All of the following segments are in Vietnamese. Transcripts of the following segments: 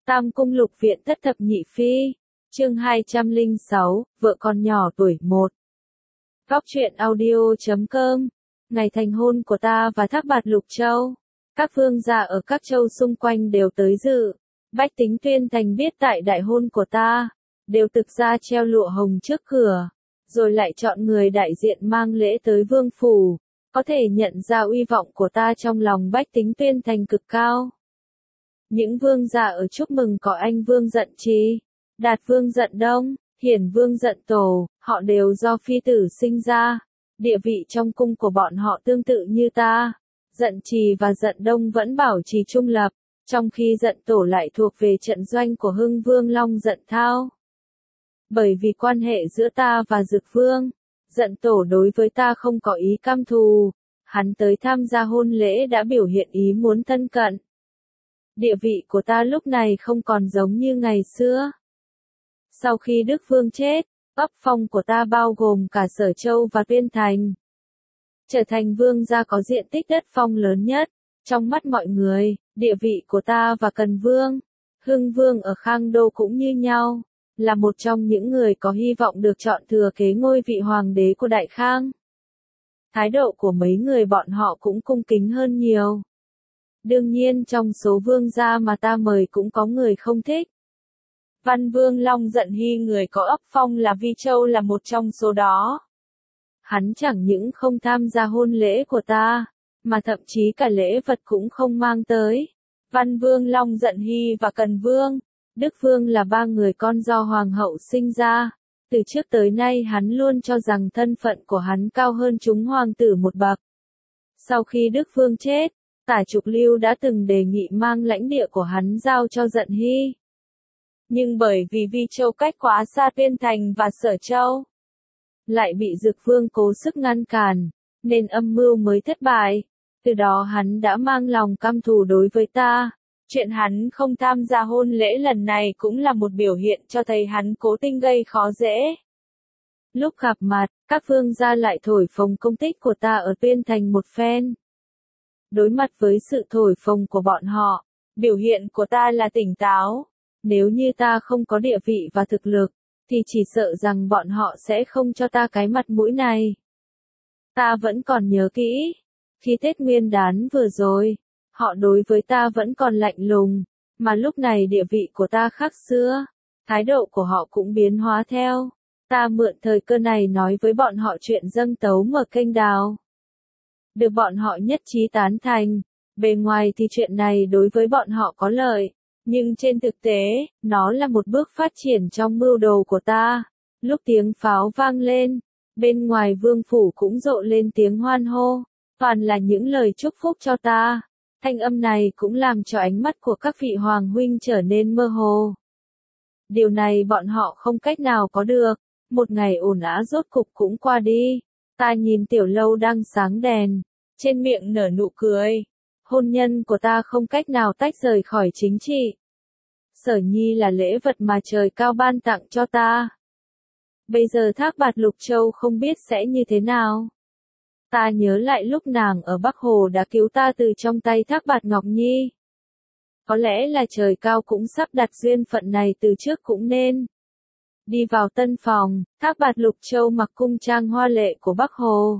Tam cung lục viện thất thập nhị phi. Chương 206, vợ con nhỏ tuổi 1. Góc truyện audio.com. Ngày thành hôn của ta và Thác Bạt Lục Châu. Các vương gia ở các châu xung quanh đều tới dự. Bách tính Tuyên Thành biết tại đại hôn của ta, đều thực ra treo lụa hồng trước cửa, rồi lại chọn người đại diện mang lễ tới vương phủ, có thể nhận ra uy vọng của ta trong lòng bách tính Tuyên Thành cực cao. Những vương gia ở chúc mừng có anh Vương Dận Trì, Đạt Vương Dận Đông, Hiển Vương Dận Tổ, họ đều do phi tử sinh ra, địa vị trong cung của bọn họ tương tự như ta. Dận Trì và Dận Đông vẫn bảo trì trung lập, trong khi Dận Tổ lại thuộc về trận doanh của Hưng Vương Long Dận Thao. Bởi vì quan hệ giữa ta và Dực Vương, Dận Tổ đối với ta không có ý căm thù, hắn tới tham gia hôn lễ đã biểu hiện ý muốn thân cận. Địa vị của ta lúc này không còn giống như ngày xưa. Sau khi Đức Vương chết, ấp phong của ta bao gồm cả Sở Châu và Tuyên Thành, trở thành vương gia có diện tích đất phong lớn nhất. Trong mắt mọi người, địa vị của ta và Cần Vương, Hưng Vương ở Khang Đô cũng như nhau, là một trong những người có hy vọng được chọn thừa kế ngôi vị hoàng đế của Đại Khang. Thái độ của mấy người bọn họ cũng cung kính hơn nhiều. Đương nhiên trong số vương gia mà ta mời cũng có người không thích. Văn Vương Long Dận Hy người có ấp phong là Vi Châu là một trong số đó. Hắn chẳng những không tham gia hôn lễ của ta, mà thậm chí cả lễ vật cũng không mang tới. Văn Vương Long Dận Hy và Cần Vương, Đức Vương là ba người con do Hoàng hậu sinh ra. Từ trước tới nay hắn luôn cho rằng thân phận của hắn cao hơn chúng hoàng tử một bậc. Sau khi Đức Vương chết, Tả Trục Lưu đã từng đề nghị mang lãnh địa của hắn giao cho Dận Hy. Nhưng bởi vì Vi Châu cách quá xa Tuyên Thành và Sở Châu, lại bị Dực Vương cố sức ngăn cản, nên âm mưu mới thất bại. Từ đó hắn đã mang lòng căm thù đối với ta. Chuyện hắn không tham gia hôn lễ lần này cũng là một biểu hiện cho thấy hắn cố tình gây khó dễ. Lúc gặp mặt, các vương gia lại thổi phồng công tích của ta ở Tuyên Thành một phen. Đối mặt với sự thổi phồng của bọn họ, biểu hiện của ta là tỉnh táo. Nếu như ta không có địa vị và thực lực, thì chỉ sợ rằng bọn họ sẽ không cho ta cái mặt mũi này. Ta vẫn còn nhớ kỹ, khi Tết Nguyên Đán vừa rồi, họ đối với ta vẫn còn lạnh lùng, mà lúc này địa vị của ta khác xưa, thái độ của họ cũng biến hóa theo. Ta mượn thời cơ này nói với bọn họ chuyện dâng tấu mở kênh đào. Được bọn họ nhất trí tán thành, bề ngoài thì chuyện này đối với bọn họ có lợi, nhưng trên thực tế, nó là một bước phát triển trong mưu đồ của ta. Lúc tiếng pháo vang lên, bên ngoài vương phủ cũng rộ lên tiếng hoan hô, toàn là những lời chúc phúc cho ta. Thanh âm này cũng làm cho ánh mắt của các vị hoàng huynh trở nên mơ hồ. Điều này bọn họ không cách nào có được. Một ngày ồn ào rốt cục cũng qua đi. Ta nhìn tiểu lâu đang sáng đèn, trên miệng nở nụ cười. Hôn nhân của ta không cách nào tách rời khỏi chính trị. Sở Nhi là lễ vật mà trời cao ban tặng cho ta. Bây giờ Thác Bạt Lục Châu không biết sẽ như thế nào. Ta nhớ lại lúc nàng ở Bắc Hồ đã cứu ta từ trong tay Thác Bạt Ngọc Nhi. Có lẽ là trời cao cũng sắp đặt duyên phận này từ trước cũng nên. Đi vào tân phòng, Thác Bạt Lục Châu mặc cung trang hoa lệ của Bắc Hồ.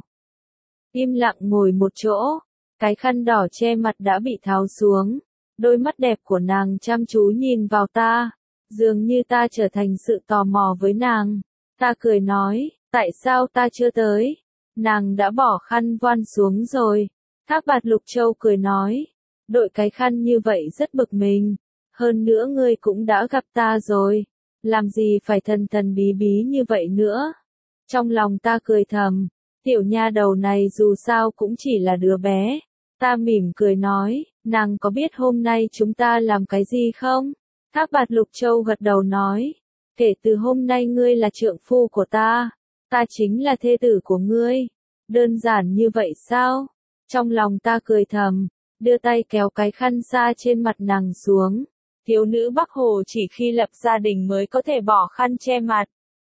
Im lặng ngồi một chỗ, cái khăn đỏ che mặt đã bị tháo xuống. Đôi mắt đẹp của nàng chăm chú nhìn vào ta, dường như ta trở thành sự tò mò với nàng. Ta cười nói, tại sao ta chưa tới? Nàng đã bỏ khăn voan xuống rồi. Thác Bạt Lục Châu cười nói, đội cái khăn như vậy rất bực mình. Hơn nữa ngươi cũng đã gặp ta rồi, làm gì phải thần thần bí bí như vậy nữa. Trong lòng ta cười thầm, tiểu nha đầu này dù sao cũng chỉ là đứa bé. Ta mỉm cười nói, nàng có biết hôm nay chúng ta làm cái gì không? Thác Bạt Lục Châu gật đầu nói, kể từ hôm nay ngươi là trượng phu của ta chính là thê tử của ngươi. Đơn giản như vậy sao? Trong lòng ta cười thầm, đưa tay kéo cái khăn xa trên mặt nàng xuống. Thiếu nữ Bắc Hồ chỉ khi lập gia đình mới có thể bỏ khăn che mặt.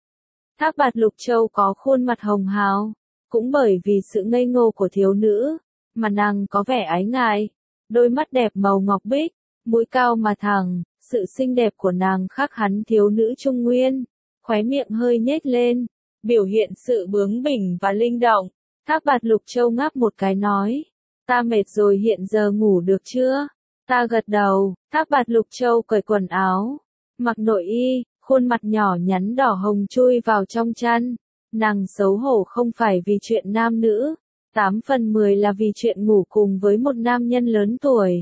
Thác Bạt Lục Châu có khuôn mặt hồng hào, cũng bởi vì sự ngây ngô của thiếu nữ, mà nàng có vẻ ái ngại. Đôi mắt đẹp màu ngọc bích, mũi cao mà thẳng, sự xinh đẹp của nàng khác hắn thiếu nữ trung nguyên, khóe miệng hơi nhếch lên, biểu hiện sự bướng bỉnh và linh động. Thác Bạt Lục Châu ngáp một cái nói, ta mệt rồi hiện giờ ngủ được chưa? Ta gật đầu, Thác Bạt Lục Châu cởi quần áo, mặc nội y, khuôn mặt nhỏ nhắn đỏ hồng chui vào trong chăn. Nàng xấu hổ không phải vì chuyện nam nữ, 8/10 là vì chuyện ngủ cùng với một nam nhân lớn tuổi.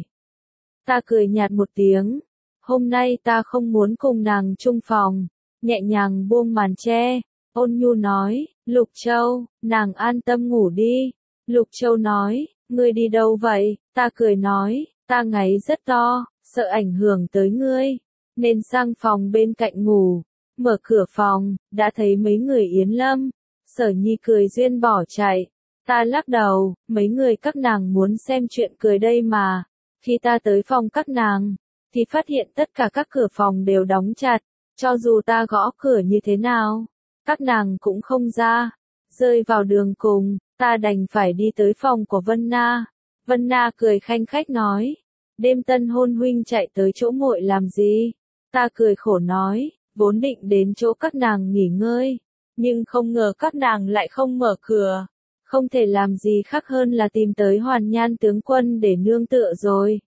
Ta cười nhạt một tiếng, hôm nay ta không muốn cùng nàng chung phòng, nhẹ nhàng buông màn che, ôn nhu nói, Lục Châu, nàng an tâm ngủ đi. Lục Châu nói, ngươi đi đâu vậy? Ta cười nói, ta ngáy rất to, sợ ảnh hưởng tới ngươi, nên sang phòng bên cạnh ngủ. Mở cửa phòng, đã thấy mấy người Yến Lâm, Sở Nhi cười duyên bỏ chạy. Ta lắc đầu, mấy người các nàng muốn xem chuyện cười đây mà. Khi ta tới phòng các nàng, thì phát hiện tất cả các cửa phòng đều đóng chặt, cho dù ta gõ cửa như thế nào, các nàng cũng không ra. Rơi vào đường cùng, ta đành phải đi tới phòng của Vân Na. Vân Na cười khanh khách nói, đêm tân hôn huynh chạy tới chỗ muội làm gì? Ta cười khổ nói, vốn định đến chỗ các nàng nghỉ ngơi, nhưng không ngờ các nàng lại không mở cửa. Không thể làm gì khác hơn là tìm tới Hoàn Nhan tướng quân để nương tựa rồi.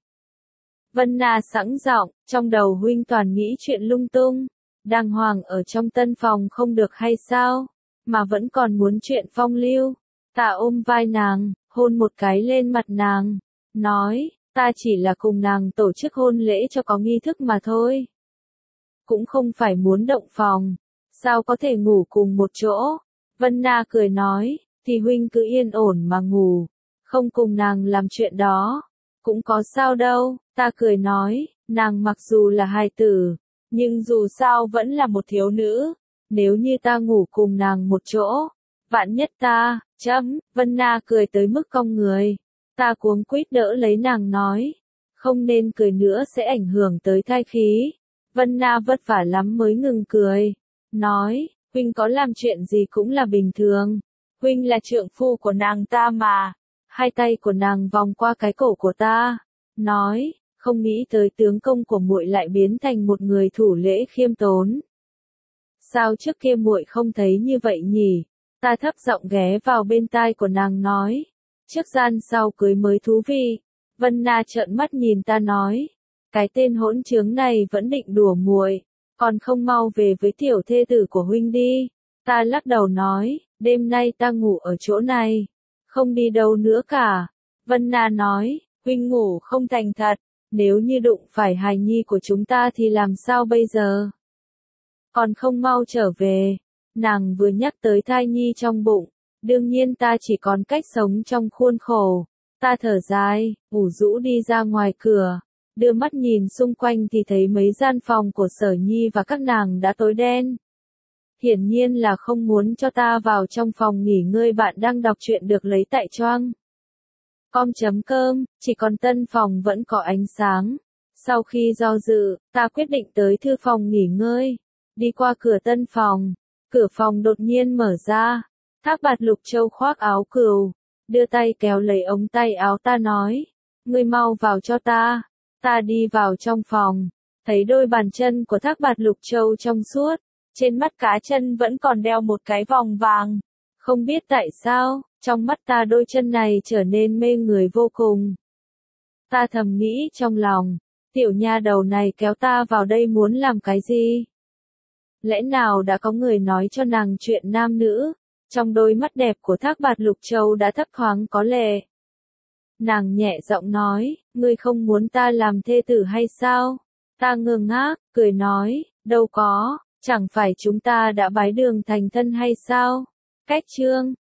Vân Na sẵn giọng, trong đầu huynh toàn nghĩ chuyện lung tung, đàng hoàng ở trong tân phòng không được hay sao, mà vẫn còn muốn chuyện phong lưu. Ta ôm vai nàng, hôn một cái lên mặt nàng, nói, ta chỉ là cùng nàng tổ chức hôn lễ cho có nghi thức mà thôi. Cũng không phải muốn động phòng, sao có thể ngủ cùng một chỗ. Vân Na cười nói, thì huynh cứ yên ổn mà ngủ, không cùng nàng làm chuyện đó, cũng có sao đâu. Ta cười nói, nàng mặc dù là hài tử, nhưng dù sao vẫn là một thiếu nữ, nếu như ta ngủ cùng nàng một chỗ, vạn nhất ta, Vân Na cười tới mức cong người. Ta cuống quýt đỡ lấy nàng nói, không nên cười nữa sẽ ảnh hưởng tới thai khí. Vân Na vất vả lắm mới ngừng cười, nói, huynh có làm chuyện gì cũng là bình thường, huynh là trượng phu của nàng ta mà. Hai tay của nàng vòng qua cái cổ của ta, nói, không nghĩ tới tướng công của muội lại biến thành một người thủ lễ khiêm tốn. Sao trước kia muội không thấy như vậy nhỉ? Ta thấp giọng ghé vào bên tai của nàng nói, trước gian sau cưới mới thú vị. Vân Na trợn mắt nhìn ta nói, cái tên hỗn trướng này vẫn định đùa muội, còn không mau về với tiểu thê tử của huynh đi. Ta lắc đầu nói, đêm nay ta ngủ ở chỗ này, không đi đâu nữa cả. Vân Na nói, huynh ngủ không thành thật, nếu như đụng phải hài nhi của chúng ta thì làm sao bây giờ? Còn không mau trở về. Nàng vừa nhắc tới thai nhi trong bụng, đương nhiên ta chỉ còn cách sống trong khuôn khổ. Ta thở dài, ủ rũ đi ra ngoài cửa, đưa mắt nhìn xung quanh thì thấy mấy gian phòng của Sở Nhi và các nàng đã tối đen. Hiển nhiên là không muốn cho ta vào trong phòng nghỉ ngơi bạn đang đọc truyện được lấy tại choang. Com.com, chỉ còn tân phòng vẫn có ánh sáng. Sau khi do dự, ta quyết định tới thư phòng nghỉ ngơi. Đi qua cửa tân phòng, cửa phòng đột nhiên mở ra. Thác Bạt Lục Châu khoác áo cừu, đưa tay kéo lấy ống tay áo ta nói, ngươi mau vào cho ta. Ta đi vào trong phòng, thấy đôi bàn chân của Thác Bạt Lục Châu trong suốt, trên mắt cá chân vẫn còn đeo một cái vòng vàng. Không biết tại sao, trong mắt ta đôi chân này trở nên mê người vô cùng. Ta thầm nghĩ trong lòng, tiểu nha đầu này kéo ta vào đây muốn làm cái gì? Lẽ nào đã có người nói cho nàng chuyện nam nữ? Trong đôi mắt đẹp của Thác Bạt Lục Châu đã thấp thoáng có lệ. Nàng nhẹ giọng nói, ngươi không muốn ta làm thê tử hay sao? Ta ngơ ngác, cười nói, đâu có, chẳng phải chúng ta đã bái đường thành thân hay sao? Cách chương